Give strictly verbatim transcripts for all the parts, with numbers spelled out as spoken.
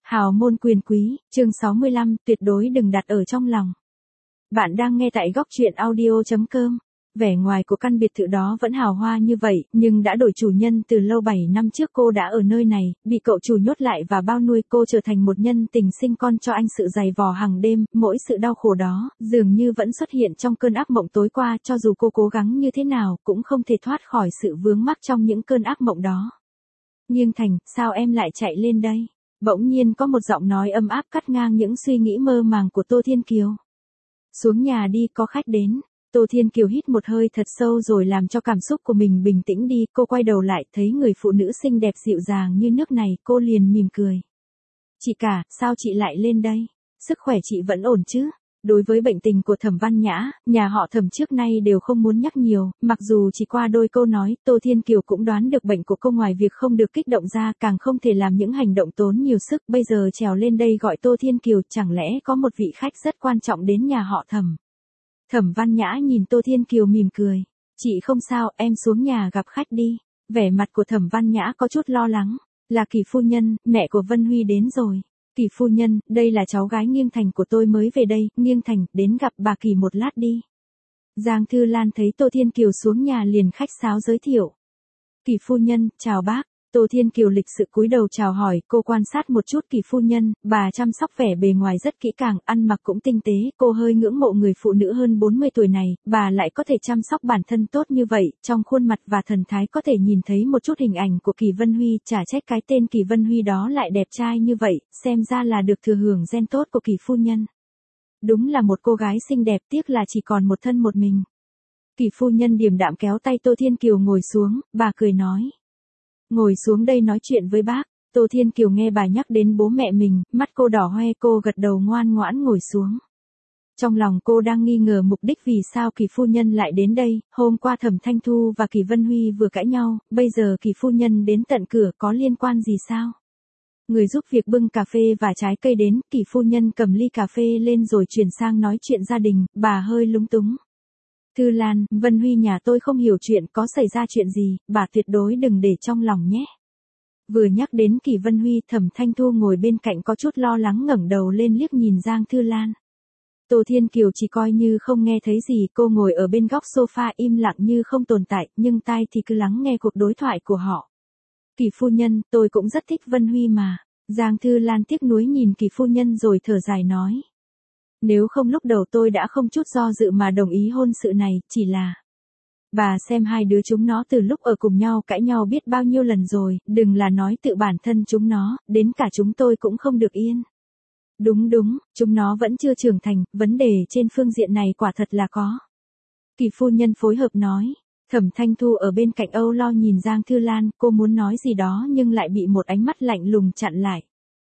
Hào môn quyền quý, chương sáu mươi lăm, tuyệt đối đừng đặt ở trong lòng. Bạn đang nghe tại góc truyện audio chấm com. Vẻ ngoài của căn biệt thự đó vẫn hào hoa như vậy, nhưng đã đổi chủ nhân từ lâu. Bảy năm trước cô đã ở nơi này, bị cậu chủ nhốt lại và bao nuôi cô trở thành một nhân tình sinh con cho anh. Sự dày vò hàng đêm, mỗi sự đau khổ đó, dường như vẫn xuất hiện trong cơn ác mộng tối qua. Cho dù cô cố gắng như thế nào, cũng không thể thoát khỏi sự vướng mắc trong những cơn ác mộng đó. Nghiêng Thành, sao em lại chạy lên đây? Bỗng nhiên có một giọng nói ấm áp cắt ngang những suy nghĩ mơ màng của Tô Thiên Kiều. Xuống nhà đi, có khách đến. Tô Thiên Kiều hít một hơi thật sâu rồi làm cho cảm xúc của mình bình tĩnh đi. Cô quay đầu lại, thấy người phụ nữ xinh đẹp dịu dàng như nước này, cô liền mỉm cười. Chị cả, sao chị lại lên đây? Sức khỏe chị vẫn ổn chứ? Đối với bệnh tình của Thẩm Văn Nhã, nhà họ Thẩm trước nay đều không muốn nhắc nhiều, mặc dù chỉ qua đôi câu nói, Tô Thiên Kiều cũng đoán được bệnh của cô ngoài việc không được kích động ra, càng không thể làm những hành động tốn nhiều sức. Bây giờ trèo lên đây gọi Tô Thiên Kiều, chẳng lẽ có một vị khách rất quan trọng đến nhà họ Thẩm? Thẩm Văn Nhã nhìn Tô Thiên Kiều mỉm cười. Chị không sao, em xuống nhà gặp khách đi. Vẻ mặt của Thẩm Văn Nhã có chút lo lắng. Là Kỳ phu nhân, mẹ của Vân Huy đến rồi. Kỳ phu nhân, đây là cháu gái Nghiêng Thành của tôi mới về đây. Nghiêng Thành, đến gặp bà Kỳ một lát đi. Giang Thư Lan thấy Tô Thiên Kiều xuống nhà liền khách sáo giới thiệu. Kỳ phu nhân, chào bác. Tô Thiên Kiều lịch sự cúi đầu chào hỏi. Cô quan sát một chút Kỳ phu nhân, bà chăm sóc vẻ bề ngoài rất kỹ càng, ăn mặc cũng tinh tế. Cô hơi ngưỡng mộ người phụ nữ hơn bốn mươi tuổi này, bà lại có thể chăm sóc bản thân tốt như vậy. Trong khuôn mặt và thần thái có thể nhìn thấy một chút hình ảnh của Kỳ Vân Huy. Chả trách cái tên Kỳ Vân Huy đó lại đẹp trai như vậy, xem ra là được thừa hưởng gen tốt của Kỳ phu nhân. Đúng là một cô gái xinh đẹp, tiếc là chỉ còn một thân một mình. Kỳ phu nhân điềm đạm kéo tay Tô Thiên Kiều ngồi xuống, bà cười nói. Ngồi xuống đây nói chuyện với bác. Tô Thiên Kiều nghe bà nhắc đến bố mẹ mình, mắt cô đỏ hoe, cô gật đầu ngoan ngoãn ngồi xuống. Trong lòng cô đang nghi ngờ mục đích vì sao Kỳ phu nhân lại đến đây. Hôm qua Thẩm Thanh Thu và Kỳ Vân Huy vừa cãi nhau, bây giờ Kỳ phu nhân đến tận cửa, có liên quan gì sao? Người giúp việc bưng cà phê và trái cây đến, Kỳ phu nhân cầm ly cà phê lên rồi chuyển sang nói chuyện gia đình, bà hơi lúng túng. Thư Lan, Vân Huy nhà tôi không hiểu chuyện, có xảy ra chuyện gì, bà tuyệt đối đừng để trong lòng nhé. Vừa nhắc đến Kỳ Vân Huy, Thẩm Thanh Thu ngồi bên cạnh có chút lo lắng ngẩng đầu lên liếc nhìn Giang Thư Lan. Tô Thiên Kiều chỉ coi như không nghe thấy gì, cô ngồi ở bên góc sofa im lặng như không tồn tại, nhưng tai thì cứ lắng nghe cuộc đối thoại của họ. Kỳ phu nhân, tôi cũng rất thích Vân Huy mà. Giang Thư Lan tiếc nuối nhìn Kỳ phu nhân rồi thở dài nói. Nếu không lúc đầu tôi đã không chút do dự mà đồng ý hôn sự này, chỉ là... Bà xem hai đứa chúng nó từ lúc ở cùng nhau cãi nhau biết bao nhiêu lần rồi, đừng là nói tự bản thân chúng nó, đến cả chúng tôi cũng không được yên. Đúng đúng, chúng nó vẫn chưa trưởng thành, vấn đề trên phương diện này quả thật là có. Kỳ phu nhân phối hợp nói. Thẩm Thanh Thu ở bên cạnh âu lo nhìn Giang Thư Lan, cô muốn nói gì đó nhưng lại bị một ánh mắt lạnh lùng chặn lại.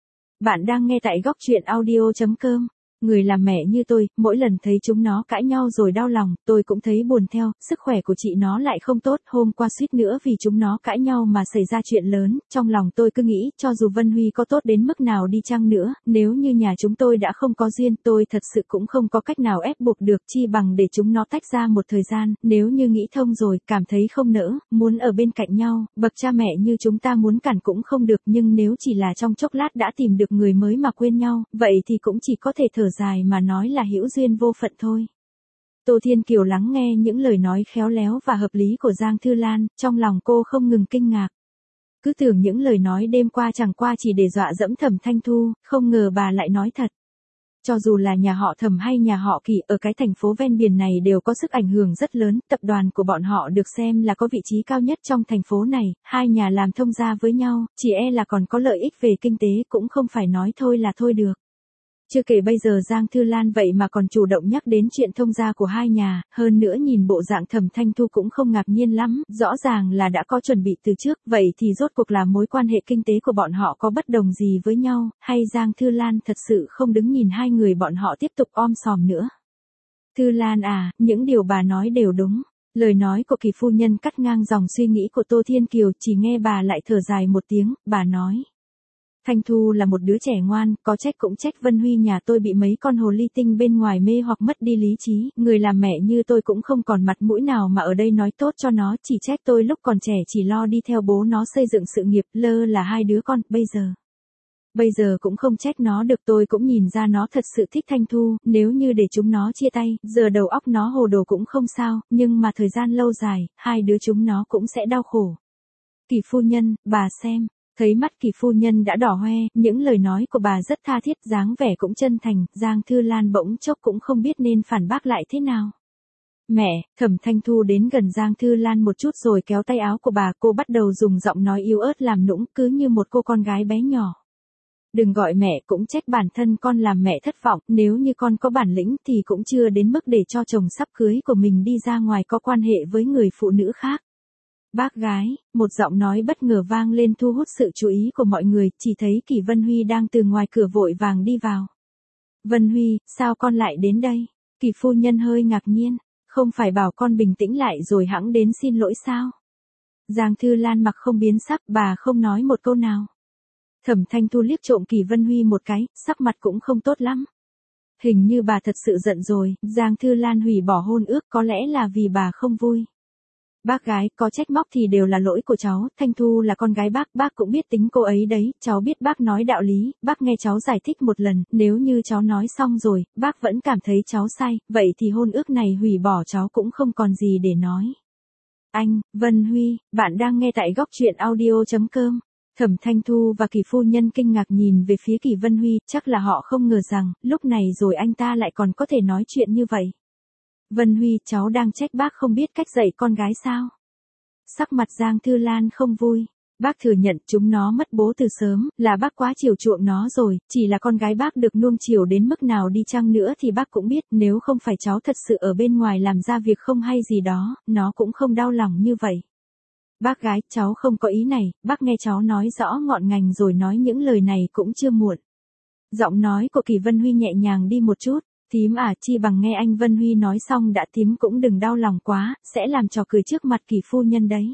Bạn đang nghe tại góc truyện audio chấm com. Người làm mẹ như tôi, mỗi lần thấy chúng nó cãi nhau rồi đau lòng, tôi cũng thấy buồn theo. Sức khỏe của chị nó lại không tốt, hôm qua suýt nữa vì chúng nó cãi nhau mà xảy ra chuyện lớn. Trong lòng tôi cứ nghĩ, cho dù Vân Huy có tốt đến mức nào đi chăng nữa, nếu như nhà chúng tôi đã không có duyên, tôi thật sự cũng không có cách nào ép buộc được, chi bằng để chúng nó tách ra một thời gian. Nếu như nghĩ thông rồi, cảm thấy không nỡ, muốn ở bên cạnh nhau, bậc cha mẹ như chúng ta muốn cản cũng không được. Nhưng nếu chỉ là trong chốc lát đã tìm được người mới mà quên nhau, vậy thì cũng chỉ có thể thở dài mà nói là hữu duyên vô phận thôi. Tô Thiên Kiều lắng nghe những lời nói khéo léo và hợp lý của Giang Thư Lan, trong lòng cô không ngừng kinh ngạc. Cứ tưởng những lời nói đêm qua chẳng qua chỉ để dọa dẫm Thẩm Thanh Thu, không ngờ bà lại nói thật. Cho dù là nhà họ Thẩm hay nhà họ Kỳ ở cái thành phố ven biển này đều có sức ảnh hưởng rất lớn, tập đoàn của bọn họ được xem là có vị trí cao nhất trong thành phố này, hai nhà làm thông gia với nhau, chỉ e là còn có lợi ích về kinh tế, cũng không phải nói thôi là thôi được. Chưa kể bây giờ Giang Thư Lan vậy mà còn chủ động nhắc đến chuyện thông gia của hai nhà, hơn nữa nhìn bộ dạng Thẩm Thanh Thu cũng không ngạc nhiên lắm, rõ ràng là đã có chuẩn bị từ trước, vậy thì rốt cuộc là mối quan hệ kinh tế của bọn họ có bất đồng gì với nhau, hay Giang Thư Lan thật sự không đứng nhìn hai người bọn họ tiếp tục om sòm nữa. Thư Lan à, những điều bà nói đều đúng. Lời nói của Kỳ phu nhân cắt ngang dòng suy nghĩ của Tô Thiên Kiều, chỉ nghe bà lại thở dài một tiếng, bà nói. Thanh Thu là một đứa trẻ ngoan, có trách cũng trách Vân Huy nhà tôi bị mấy con hồ ly tinh bên ngoài mê hoặc mất đi lý trí, người làm mẹ như tôi cũng không còn mặt mũi nào mà ở đây nói tốt cho nó, chỉ trách tôi lúc còn trẻ chỉ lo đi theo bố nó xây dựng sự nghiệp, lơ là hai đứa con, bây giờ. Bây giờ cũng không trách nó được, tôi cũng nhìn ra nó thật sự thích Thanh Thu, nếu như để chúng nó chia tay, giờ đầu óc nó hồ đồ cũng không sao, nhưng mà thời gian lâu dài, hai đứa chúng nó cũng sẽ đau khổ. Kỳ phu nhân, bà xem. Thấy mắt Kỳ phu nhân đã đỏ hoe, những lời nói của bà rất tha thiết, dáng vẻ cũng chân thành, Giang Thư Lan bỗng chốc cũng không biết nên phản bác lại thế nào. Mẹ, Thẩm Thanh Thu đến gần Giang Thư Lan một chút rồi kéo tay áo của bà, cô bắt đầu dùng giọng nói yếu ớt làm nũng, cứ như một cô con gái bé nhỏ. Đừng gọi mẹ, cũng trách bản thân con làm mẹ thất vọng, nếu như con có bản lĩnh thì cũng chưa đến mức để cho chồng sắp cưới của mình đi ra ngoài có quan hệ với người phụ nữ khác. Bác gái, một giọng nói bất ngờ vang lên thu hút sự chú ý của mọi người, chỉ thấy Kỳ Vân Huy đang từ ngoài cửa vội vàng đi vào. Vân Huy, sao con lại đến đây? Kỳ phu nhân hơi ngạc nhiên, không phải bảo con bình tĩnh lại rồi hẵng đến xin lỗi sao? Giang Thư Lan mặc không biến sắc, bà không nói một câu nào. Thẩm Thanh Thu liếc trộm Kỳ Vân Huy một cái, sắc mặt cũng không tốt lắm. Hình như bà thật sự giận rồi, Giang Thư Lan hủy bỏ hôn ước có lẽ là vì bà không vui. Bác gái, có trách móc thì đều là lỗi của cháu, Thanh Thu là con gái bác, bác cũng biết tính cô ấy đấy, cháu biết bác nói đạo lý, bác nghe cháu giải thích một lần, nếu như cháu nói xong rồi, bác vẫn cảm thấy cháu sai, vậy thì hôn ước này hủy bỏ cháu cũng không còn gì để nói. Anh, Vân Huy, bạn đang nghe tại góc truyện audio chấm com. Thẩm Thanh Thu và Kỳ phu nhân kinh ngạc nhìn về phía Kỳ Vân Huy, chắc là họ không ngờ rằng, lúc này rồi anh ta lại còn có thể nói chuyện như vậy. Vân Huy, cháu đang trách bác không biết cách dạy con gái sao? Sắc mặt Giang Thư Lan không vui. Bác thừa nhận chúng nó mất bố từ sớm, là bác quá chiều chuộng nó rồi, chỉ là con gái bác được nuông chiều đến mức nào đi chăng nữa thì bác cũng biết, nếu không phải cháu thật sự ở bên ngoài làm ra việc không hay gì đó, nó cũng không đau lòng như vậy. Bác gái, cháu không có ý này, bác nghe cháu nói rõ ngọn ngành rồi nói những lời này cũng chưa muộn. Giọng nói của Kỳ Vân Huy nhẹ nhàng đi một chút. Thím à, chi bằng nghe anh Vân Huy nói xong đã, thím cũng đừng đau lòng quá, sẽ làm trò cười trước mặt Kỳ phu nhân đấy.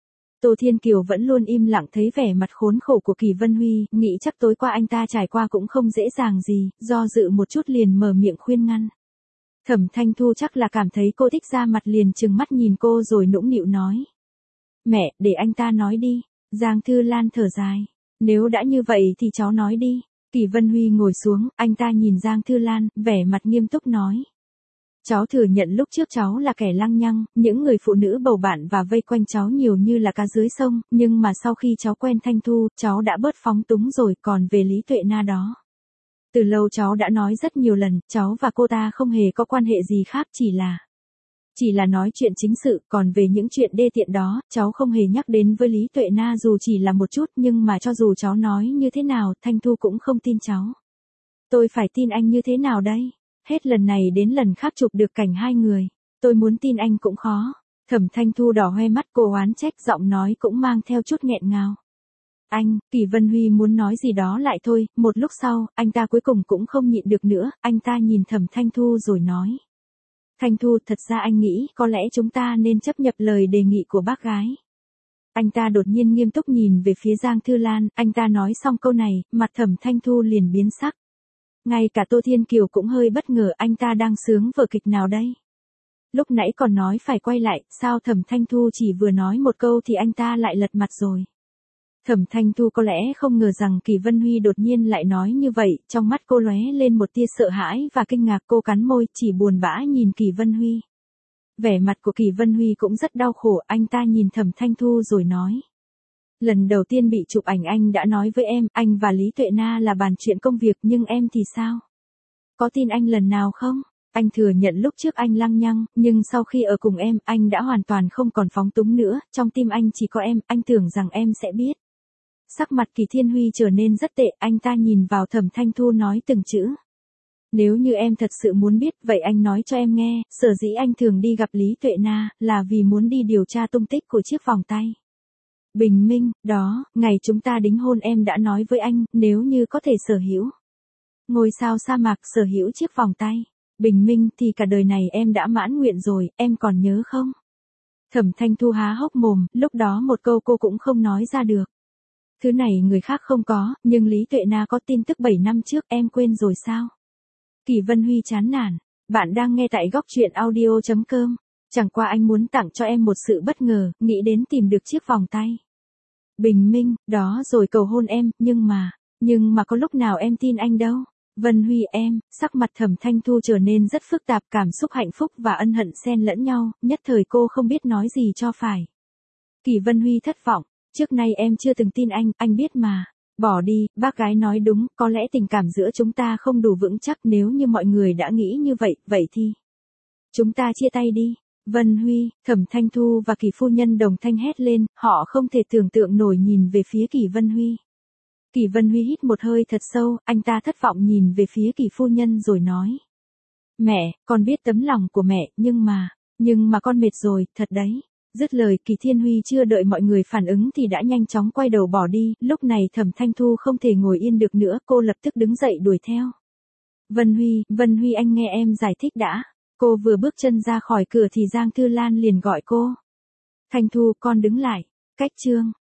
Tô Thiên Kiều vẫn luôn im lặng thấy vẻ mặt khốn khổ của Kỳ Vân Huy, nghĩ chắc tối qua anh ta trải qua cũng không dễ dàng gì, do dự một chút liền mở miệng khuyên ngăn. Thẩm Thanh Thu chắc là cảm thấy cô thích ra mặt liền trừng mắt nhìn cô rồi nũng nịu nói. Mẹ, để anh ta nói đi. Giang Thư Lan thở dài. Nếu đã như vậy thì cháu nói đi. Kỳ Vân Huy ngồi xuống, anh ta nhìn Giang Thư Lan, vẻ mặt nghiêm túc nói. Cháu thừa nhận lúc trước cháu là kẻ lăng nhăng, những người phụ nữ bầu bạn và vây quanh cháu nhiều như là cá dưới sông, nhưng mà sau khi cháu quen Thanh Thu, cháu đã bớt phóng túng rồi, còn về Lý Tuệ Na đó. Từ lâu cháu đã nói rất nhiều lần, cháu và cô ta không hề có quan hệ gì khác, chỉ là... Chỉ là nói chuyện chính sự, còn về những chuyện đê tiện đó, cháu không hề nhắc đến với Lý Tuệ Na dù chỉ là một chút, nhưng mà cho dù cháu nói như thế nào, Thanh Thu cũng không tin cháu. Tôi phải tin anh như thế nào đây? Hết lần này đến lần khác chụp được cảnh hai người. Tôi muốn tin anh cũng khó. Thẩm Thanh Thu đỏ hoe mắt, cô oán trách, giọng nói cũng mang theo chút nghẹn ngào. Anh, Kỳ Vân Huy muốn nói gì đó lại thôi, một lúc sau, anh ta cuối cùng cũng không nhịn được nữa, anh ta nhìn Thẩm Thanh Thu rồi nói. Thanh Thu, thật ra anh nghĩ, có lẽ chúng ta nên chấp nhận lời đề nghị của bác gái. Anh ta đột nhiên nghiêm túc nhìn về phía Giang Thư Lan, anh ta nói xong câu này, mặt Thẩm Thanh Thu liền biến sắc. Ngay cả Tô Thiên Kiều cũng hơi bất ngờ, anh ta đang sướng vở kịch nào đây? Lúc nãy còn nói phải quay lại, sao Thẩm Thanh Thu chỉ vừa nói một câu thì anh ta lại lật mặt rồi. Thẩm Thanh Thu có lẽ không ngờ rằng Kỳ Vân Huy đột nhiên lại nói như vậy, trong mắt cô lóe lên một tia sợ hãi và kinh ngạc, cô cắn môi, chỉ buồn bã nhìn Kỳ Vân Huy. Vẻ mặt của Kỳ Vân Huy cũng rất đau khổ, anh ta nhìn Thẩm Thanh Thu rồi nói. Lần đầu tiên bị chụp ảnh anh đã nói với em, anh và Lý Tuệ Na là bàn chuyện công việc, nhưng em thì sao? Có tin anh lần nào không? Anh thừa nhận lúc trước anh lăng nhăng, nhưng sau khi ở cùng em, anh đã hoàn toàn không còn phóng túng nữa, trong tim anh chỉ có em, anh tưởng rằng em sẽ biết. Sắc mặt Kỳ Thiên Huy trở nên rất tệ, anh ta nhìn vào Thẩm Thanh Thu nói từng chữ. Nếu như em thật sự muốn biết, vậy anh nói cho em nghe, sở dĩ anh thường đi gặp Lý Tuệ Na, là vì muốn đi điều tra tung tích của chiếc vòng tay. Bình minh, đó, ngày chúng ta đính hôn em đã nói với anh, nếu như có thể sở hữu ngôi sao sa mạc, sở hữu chiếc vòng tay. Bình minh thì cả đời này em đã mãn nguyện rồi, em còn nhớ không? Thẩm Thanh Thu há hốc mồm, lúc đó một câu cô cũng không nói ra được. Thứ này người khác không có, nhưng Lý Tuệ Na có, tin tức bảy năm trước, em quên rồi sao? Kỳ Vân Huy chán nản. Bạn đang nghe tại góc truyện audio chấm com. Chẳng qua anh muốn tặng cho em một sự bất ngờ, nghĩ đến tìm được chiếc vòng tay. Bình minh, đó rồi cầu hôn em, nhưng mà, Nhưng mà có lúc nào em tin anh đâu. Vân Huy em, sắc mặt Thẩm Thanh Thu trở nên rất phức tạp, cảm xúc hạnh phúc và ân hận xen lẫn nhau, nhất thời cô không biết nói gì cho phải. Kỳ Vân Huy thất vọng, trước nay em chưa từng tin anh, anh biết mà. Bỏ đi, bác gái nói đúng, có lẽ tình cảm giữa chúng ta không đủ vững chắc, nếu như mọi người đã nghĩ như vậy, vậy thì chúng ta chia tay đi. Vân Huy, Thẩm Thanh Thu và Kỳ phu nhân đồng thanh hét lên, họ không thể tưởng tượng nổi nhìn về phía Kỳ Vân Huy. Kỳ Vân Huy hít một hơi thật sâu, anh ta thất vọng nhìn về phía Kỳ phu nhân rồi nói. Mẹ, con biết tấm lòng của mẹ, nhưng mà, nhưng mà con mệt rồi, thật đấy. Dứt lời, Kỳ Thiên Huy chưa đợi mọi người phản ứng thì đã nhanh chóng quay đầu bỏ đi, lúc này Thẩm Thanh Thu không thể ngồi yên được nữa, cô lập tức đứng dậy đuổi theo. Vân Huy, Vân Huy anh nghe em giải thích đã. Cô vừa bước chân ra khỏi cửa thì Giang Thư Lan liền gọi cô. Thanh Thu, con đứng lại. Cách chương